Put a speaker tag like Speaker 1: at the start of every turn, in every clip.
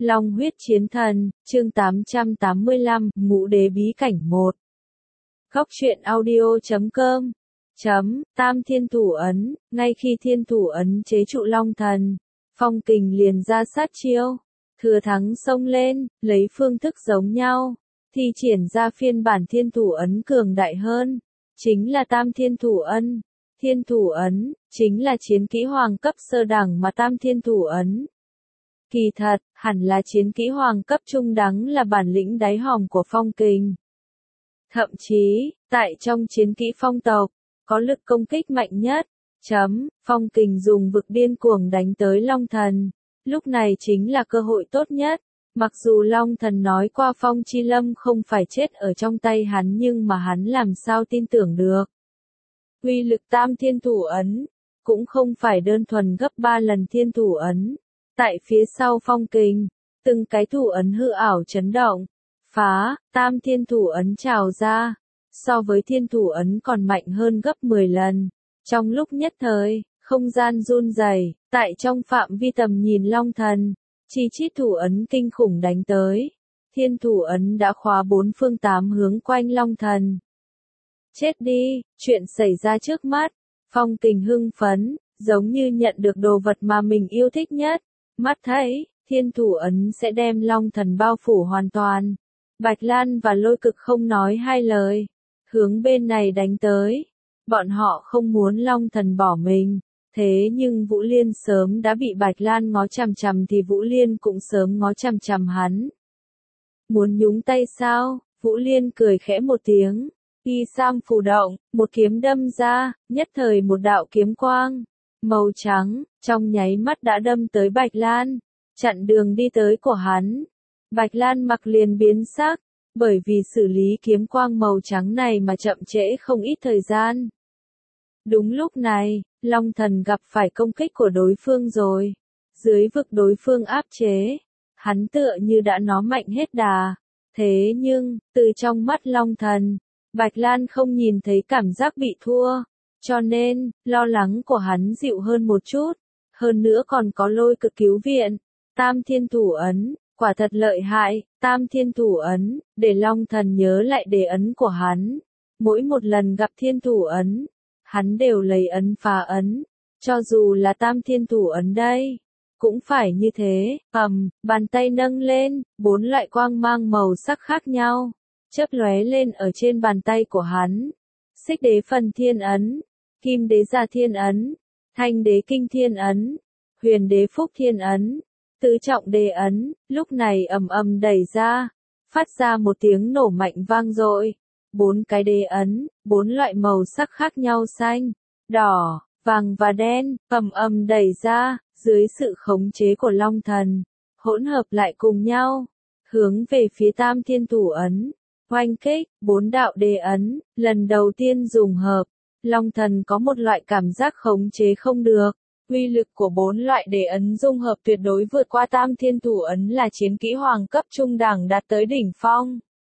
Speaker 1: Long huyết chiến thần, chương 885, Ngũ đế bí cảnh 1. Góc truyện audio.com. Tam thiên thủ ấn, ngay khi thiên thủ ấn chế trụ Long thần, Phong Kình liền ra sát chiêu, thừa thắng xông lên, lấy phương thức giống nhau, thi triển ra phiên bản thiên thủ ấn cường đại hơn, chính là tam thiên thủ ấn. Thiên thủ ấn, chính là chiến kỹ hoàng cấp sơ đẳng mà tam thiên thủ ấn. Kỳ thật, hẳn là chiến kỹ hoàng cấp trung đẳng là bản lĩnh đáy hòm của Phong Kình. Thậm chí, tại trong chiến kỹ phong tộc, có lực công kích mạnh nhất. Phong Kình dùng vực điên cuồng đánh tới Long thần. Lúc này chính là cơ hội tốt nhất. Mặc dù Long thần nói qua Phong Chi Lâm không phải chết ở trong tay hắn nhưng mà hắn làm sao tin tưởng được. Uy lực tam thiên thủ ấn, cũng không phải đơn thuần gấp 3 lần thiên thủ ấn. Tại phía sau Phong Kình, từng cái thủ ấn hư ảo chấn động, phá, tam thiên thủ ấn trào ra, so với thiên thủ ấn còn mạnh hơn gấp 10 lần. Trong lúc nhất thời, không gian run rẩy, tại trong phạm vi tầm nhìn Long thần, chi chít thủ ấn kinh khủng đánh tới. Thiên thủ ấn đã khóa 4 phương 8 hướng quanh Long thần. Chết đi, chuyện xảy ra trước mắt, Phong Kình hưng phấn, giống như nhận được đồ vật mà mình yêu thích nhất. Mắt thấy, thiên thủ ấn sẽ đem Long thần bao phủ hoàn toàn. Bạch Lan và Lôi Cực không nói hai lời, hướng bên này đánh tới. Bọn họ không muốn Long thần bỏ mình, thế nhưng Vũ Liên sớm đã bị Bạch Lan ngó chằm chằm thì Vũ Liên cũng sớm ngó chằm chằm hắn. Muốn nhúng tay sao? Vũ Liên cười khẽ một tiếng, y sam phù động, một kiếm đâm ra, nhất thời một đạo kiếm quang màu trắng, trong nháy mắt đã đâm tới Bạch Lan, chặn đường đi tới của hắn. Bạch Lan mặc liền biến sắc, bởi vì xử lý kiếm quang màu trắng này mà chậm trễ không ít thời gian. Đúng lúc này, Long thần gặp phải công kích của đối phương rồi. Dưới vực đối phương áp chế, hắn tựa như đã nó mạnh hết đà. Thế nhưng, từ trong mắt Long thần, Bạch Lan không nhìn thấy cảm giác bị thua. Cho nên, lo lắng của hắn dịu hơn một chút, hơn nữa còn có Lôi Cực cứu viện. Tam thiên thủ ấn, quả thật lợi hại, tam thiên thủ ấn, để Long thần nhớ lại đề ấn của hắn. Mỗi một lần gặp thiên thủ ấn, hắn đều lấy ấn phá ấn, cho dù là tam thiên thủ ấn đây, cũng phải như thế. Bàn tay nâng lên, 4 loại quang mang màu sắc khác nhau, chớp lóe lên ở trên bàn tay của hắn. Xích đế phần thiên ấn, kim đế gia thiên ấn, thanh đế kinh thiên ấn, huyền đế phúc thiên ấn, tứ trọng đế ấn, lúc này ầm ầm đẩy ra, phát ra một tiếng nổ mạnh vang dội. 4 cái đế ấn, 4 loại màu sắc khác nhau xanh, đỏ, vàng và đen, ầm ầm đẩy ra, dưới sự khống chế của Long thần, hỗn hợp lại cùng nhau, hướng về phía tam thiên thủ ấn. Oanh kích, 4 đạo đế ấn, lần đầu tiên dùng hợp, Long thần có một loại cảm giác khống chế không được. Uy lực của 4 loại đế ấn dung hợp tuyệt đối vượt qua tam thiên thủ ấn là chiến kỹ hoàng cấp trung đẳng đạt tới đỉnh phong.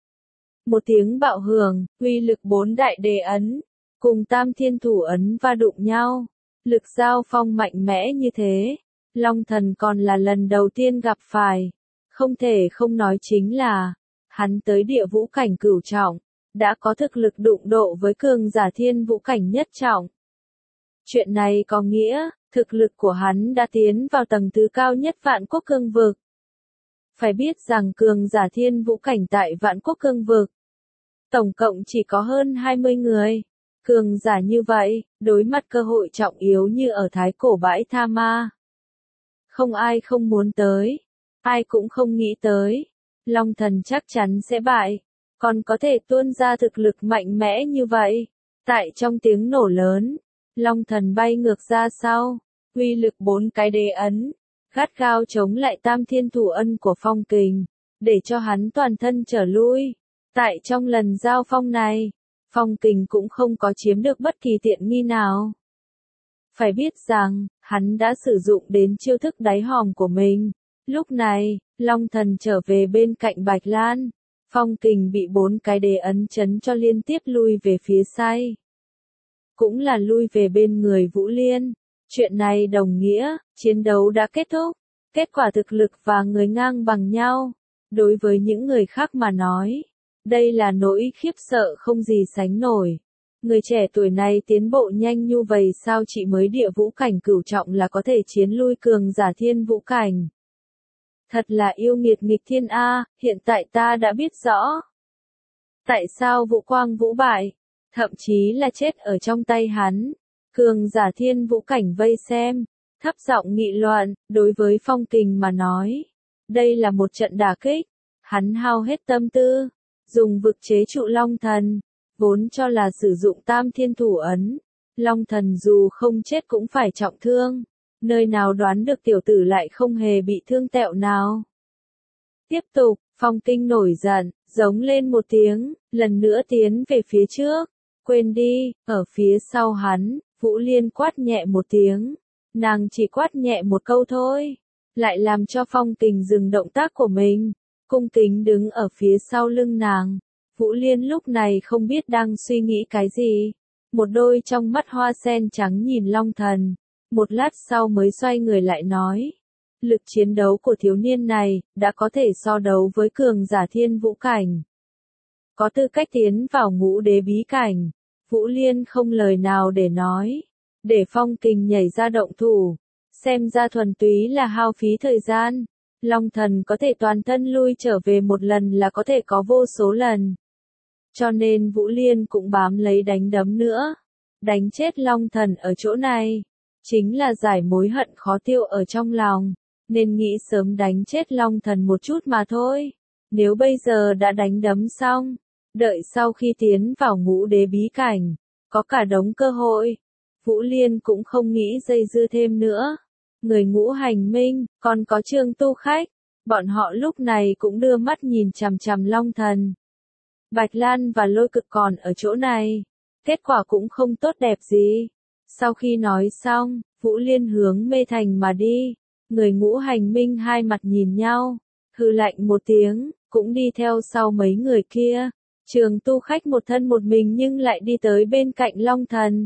Speaker 1: Một tiếng bạo hưởng, uy lực 4 đại đế ấn, cùng tam thiên thủ ấn va đụng nhau. Lực giao phong mạnh mẽ như thế, Long thần còn là lần đầu tiên gặp phải. Không thể không nói chính là, hắn tới địa vũ cảnh cửu trọng, đã có thực lực đụng độ với cường giả thiên vũ cảnh nhất trọng. Chuyện này có nghĩa, thực lực của hắn đã tiến vào tầng thứ cao nhất Vạn Quốc Cương Vực. Phải biết rằng cường giả thiên vũ cảnh tại Vạn Quốc Cương Vực, tổng cộng chỉ có hơn 20 người. Cường giả như vậy, đối mặt cơ hội trọng yếu như ở Thái Cổ Bãi Tha Ma, không ai không muốn tới, ai cũng không nghĩ tới. Long thần chắc chắn sẽ bại, còn có thể tuôn ra thực lực mạnh mẽ như vậy. Tại trong tiếng nổ lớn, Long thần bay ngược ra sau, uy lực 4 cái đế ấn, gắt gao chống lại tam thiên thủ ấn của Phong Kình, để cho hắn toàn thân trở lui. Tại trong lần giao phong này, Phong Kình cũng không có chiếm được bất kỳ tiện nghi nào. Phải biết rằng, hắn đã sử dụng đến chiêu thức đáy hòm của mình. Lúc này, Long thần trở về bên cạnh Bạch Lan. Phong Kình bị 4 cái đế ấn chấn cho liên tiếp lui về phía sau. Cũng là lui về bên người Vũ Liên. Chuyện này đồng nghĩa, chiến đấu đã kết thúc. Kết quả thực lực và người ngang bằng nhau. Đối với những người khác mà nói, đây là nỗi khiếp sợ không gì sánh nổi. Người trẻ tuổi này tiến bộ nhanh như vậy sao chỉ mới địa vũ cảnh cửu trọng là có thể chiến lui cường giả thiên vũ cảnh. Thật là yêu nghiệt nghịch thiên a, hiện tại ta đã biết rõ. Tại sao Vũ Quang Vũ bại, thậm chí là chết ở trong tay hắn. Cường giả thiên vũ cảnh vây xem, thấp giọng nghị luận, đối với Phong Kình mà nói. Đây là một trận đả kích, hắn hao hết tâm tư, dùng vực chế trụ Long Thần, vốn cho là sử dụng Tam Thiên Thủ Ấn. Long Thần dù không chết cũng phải trọng thương, nơi nào đoán được tiểu tử lại không hề bị thương tẹo nào. Tiếp tục, Phong Kinh nổi giận, giống lên một tiếng, lần nữa tiến về phía trước. Quên đi, ở phía sau hắn, Vũ Liên quát nhẹ một tiếng. Nàng chỉ quát nhẹ một câu thôi, lại làm cho Phong Kình dừng động tác của mình, cung kính đứng ở phía sau lưng nàng. Vũ Liên lúc này không biết đang suy nghĩ cái gì, một đôi trong mắt hoa sen trắng nhìn Long Thần, một lát sau mới xoay người lại nói. Lực chiến đấu của thiếu niên này, đã có thể so đấu với cường giả thiên vũ cảnh. Có tư cách tiến vào ngũ đế bí cảnh, Vũ Liên không lời nào để nói. Để Phong Kình nhảy ra động thủ, xem ra thuần túy là hao phí thời gian. Long Thần có thể toàn thân lui trở về một lần là có thể có vô số lần. Cho nên Vũ Liên cũng bám lấy đánh đấm nữa. Đánh chết Long Thần ở chỗ này, chính là giải mối hận khó tiêu ở trong lòng, nên nghĩ sớm đánh chết Long Thần một chút mà thôi. Nếu bây giờ đã đánh đấm xong, đợi sau khi tiến vào ngũ đế bí cảnh, có cả đống cơ hội. Vũ Liên cũng không nghĩ dây dưa thêm nữa. Người Ngũ Hành Minh, còn có Trương Tu Khách, bọn họ lúc này cũng đưa mắt nhìn chằm chằm Long Thần. Bạch Lan và Lôi Cực còn ở chỗ này, kết quả cũng không tốt đẹp gì. Sau khi nói xong, Vũ Liên hướng Mê Thành mà đi. Người Ngũ Hành Minh hai mặt nhìn nhau, hừ lạnh một tiếng, cũng đi theo sau mấy người kia. Trường Tu Khách một thân một mình nhưng lại đi tới bên cạnh Long Thần.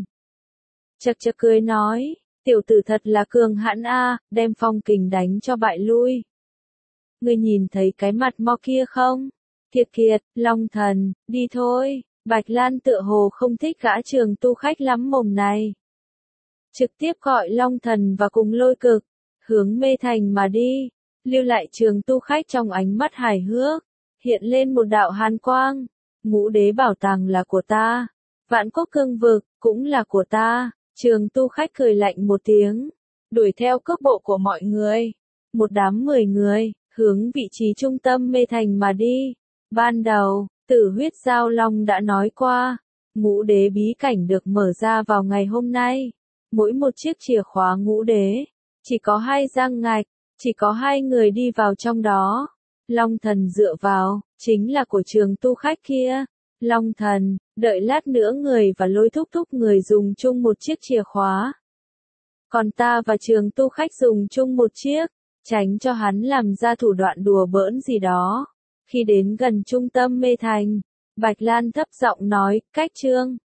Speaker 1: Chật chật cười nói, tiểu tử thật là cường hãn a, đem Phong Kình đánh cho bại lui. Ngươi nhìn thấy cái mặt mo kia không? Kiệt kiệt, Long Thần, đi thôi. Bạch Lan tựa hồ không thích gã Trường Tu Khách lắm mồm này. Trực tiếp gọi Long Thần và cùng Lôi Cực, hướng Mê Thành mà đi, lưu lại Trường Tu Khách trong ánh mắt hài hước, hiện lên một đạo hàn quang. Ngũ đế bảo tàng là của ta, Vạn Quốc Cương Vực cũng là của ta. Trường Tu Khách cười lạnh một tiếng, đuổi theo cước bộ của mọi người, một đám 10 người, hướng vị trí trung tâm Mê Thành mà đi. Ban đầu, Tử Huyết Giao Long đã nói qua, ngũ đế bí cảnh được mở ra vào ngày hôm nay. Mỗi một chiếc chìa khóa ngũ đế, chỉ có 2 răng ngạch, chỉ có 2 người đi vào trong đó. Long Thần dựa vào, chính là của Trường Tu Khách kia. Long Thần, đợi lát nữa người và Lôi Thúc Thúc người dùng chung một chiếc chìa khóa. Còn ta và Trường Tu Khách dùng chung một chiếc, tránh cho hắn làm ra thủ đoạn đùa bỡn gì đó. Khi đến gần trung tâm Mê Thành, Bạch Lan thấp giọng nói, cách Trương